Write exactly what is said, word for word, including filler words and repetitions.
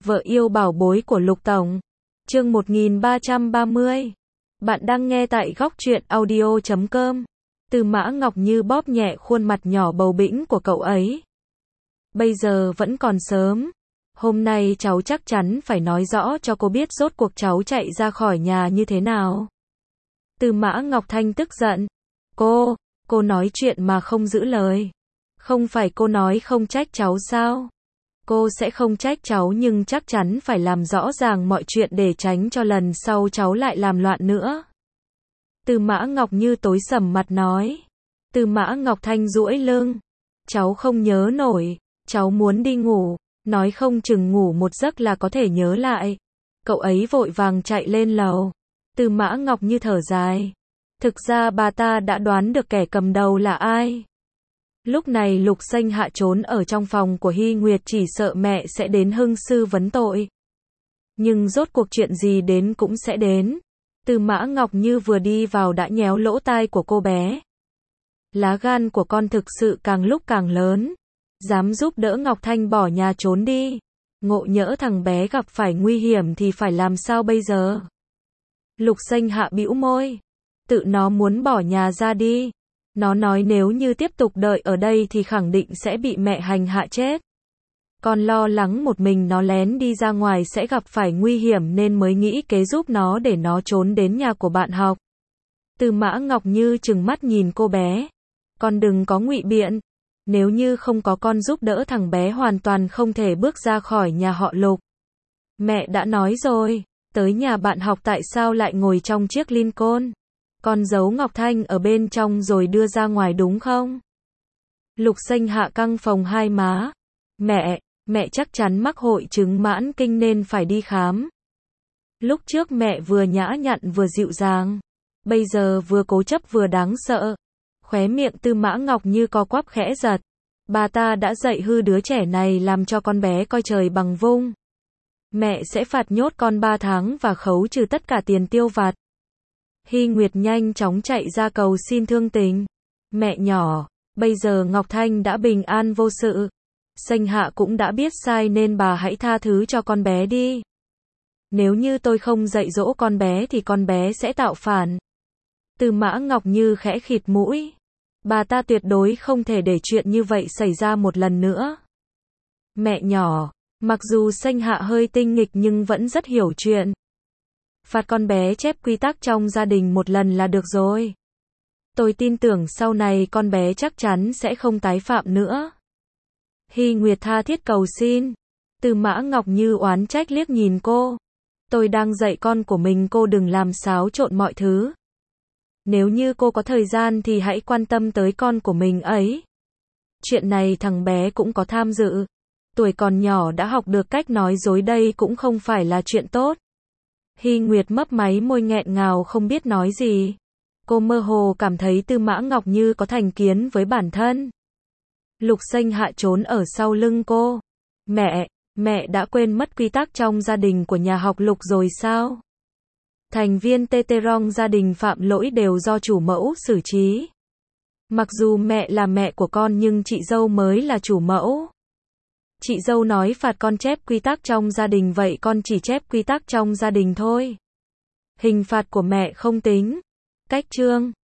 Vợ yêu bảo bối của Lục Tổng. Chương một nghìn ba trăm ba mươi. Bạn đang nghe tại góc truyện audio chấm com. Từ Mã Ngọc Như bóp nhẹ khuôn mặt nhỏ bầu bĩnh của cậu ấy. Bây giờ vẫn còn sớm. Hôm nay cháu chắc chắn phải nói rõ cho cô biết rốt cuộc cháu chạy ra khỏi nhà như thế nào. Từ Mã Ngọc Thanh tức giận. Cô, cô nói chuyện mà không giữ lời. Không phải cô nói không trách cháu sao? Cô sẽ không trách cháu nhưng chắc chắn phải làm rõ ràng mọi chuyện để tránh cho lần sau cháu lại làm loạn nữa. Từ Mã Ngọc Như tối sầm mặt nói. Từ Mã Ngọc Thanh duỗi lưng. Cháu không nhớ nổi, cháu muốn đi ngủ, nói không chừng ngủ một giấc là có thể nhớ lại. Cậu ấy vội vàng chạy lên lầu. Từ Mã Ngọc Như thở dài. Thực ra bà ta đã đoán được kẻ cầm đầu là ai. Lúc này Lục Xanh Hạ trốn ở trong phòng của Hy Nguyệt chỉ sợ mẹ sẽ đến hưng sư vấn tội. Nhưng rốt cuộc chuyện gì đến cũng sẽ đến. Từ Mã Ngọc Như vừa đi vào đã nhéo lỗ tai của cô bé. Lá gan của con thực sự càng lúc càng lớn. Dám giúp đỡ Ngọc Thanh bỏ nhà trốn đi. Ngộ nhỡ thằng bé gặp phải nguy hiểm thì phải làm sao bây giờ? Lục Xanh Hạ bĩu môi. Tự nó muốn bỏ nhà ra đi. Nó nói nếu như tiếp tục đợi ở đây thì khẳng định sẽ bị mẹ hành hạ chết. Con lo lắng một mình nó lén đi ra ngoài sẽ gặp phải nguy hiểm nên mới nghĩ kế giúp nó để nó trốn đến nhà của bạn học. Từ Mã Ngọc Như trừng mắt nhìn cô bé. Con đừng có ngụy biện. Nếu như không có con giúp đỡ thằng bé hoàn toàn không thể bước ra khỏi nhà họ Lục. Mẹ đã nói rồi, tới nhà bạn học tại sao lại ngồi trong chiếc Lincoln? Con giấu Ngọc Thanh ở bên trong rồi đưa ra ngoài đúng không? Lục Xanh Hạ căng phồng hai má. Mẹ, mẹ chắc chắn mắc hội chứng mãn kinh nên phải đi khám. Lúc trước mẹ vừa nhã nhặn vừa dịu dàng. Bây giờ vừa cố chấp vừa đáng sợ. Khóe miệng Từ Mã Ngọc Như co quắp khẽ giật. Bà ta đã dạy hư đứa trẻ này làm cho con bé coi trời bằng vung. Mẹ sẽ phạt nhốt con ba tháng và khấu trừ tất cả tiền tiêu vặt. Hy Nguyệt nhanh chóng chạy ra cầu xin thương tình. Mẹ nhỏ, bây giờ Ngọc Thanh đã bình an vô sự. Xanh Hạ cũng đã biết sai nên bà hãy tha thứ cho con bé đi. Nếu như tôi không dạy dỗ con bé thì con bé sẽ tạo phản. Từ Mã Ngọc Như khẽ khịt mũi. Bà ta tuyệt đối không thể để chuyện như vậy xảy ra một lần nữa. Mẹ nhỏ, mặc dù Xanh Hạ hơi tinh nghịch nhưng vẫn rất hiểu chuyện. Phạt con bé chép quy tắc trong gia đình một lần là được rồi. Tôi tin tưởng sau này con bé chắc chắn sẽ không tái phạm nữa. Hy Nguyệt tha thiết cầu xin. Từ Mã Ngọc Như oán trách liếc nhìn cô. Tôi đang dạy con của mình, cô đừng làm xáo trộn mọi thứ. Nếu như cô có thời gian thì hãy quan tâm tới con của mình ấy. Chuyện này thằng bé cũng có tham dự. Tuổi còn nhỏ đã học được cách nói dối đây cũng không phải là chuyện tốt. Hy Nguyệt mấp máy môi nghẹn ngào không biết nói gì. Cô mơ hồ cảm thấy Từ Mã Ngọc Như có thành kiến với bản thân. Lục Xanh Hạ trốn ở sau lưng cô. Mẹ, mẹ đã quên mất quy tắc trong gia đình của nhà học Lục rồi sao? Thành viên Teterong gia đình phạm lỗi đều do chủ mẫu xử trí. Mặc dù mẹ là mẹ của con nhưng chị dâu mới là chủ mẫu. Chị dâu nói phạt con chép quy tắc trong gia đình vậy con chỉ chép quy tắc trong gia đình thôi. Hình phạt của mẹ không tính. Cách chương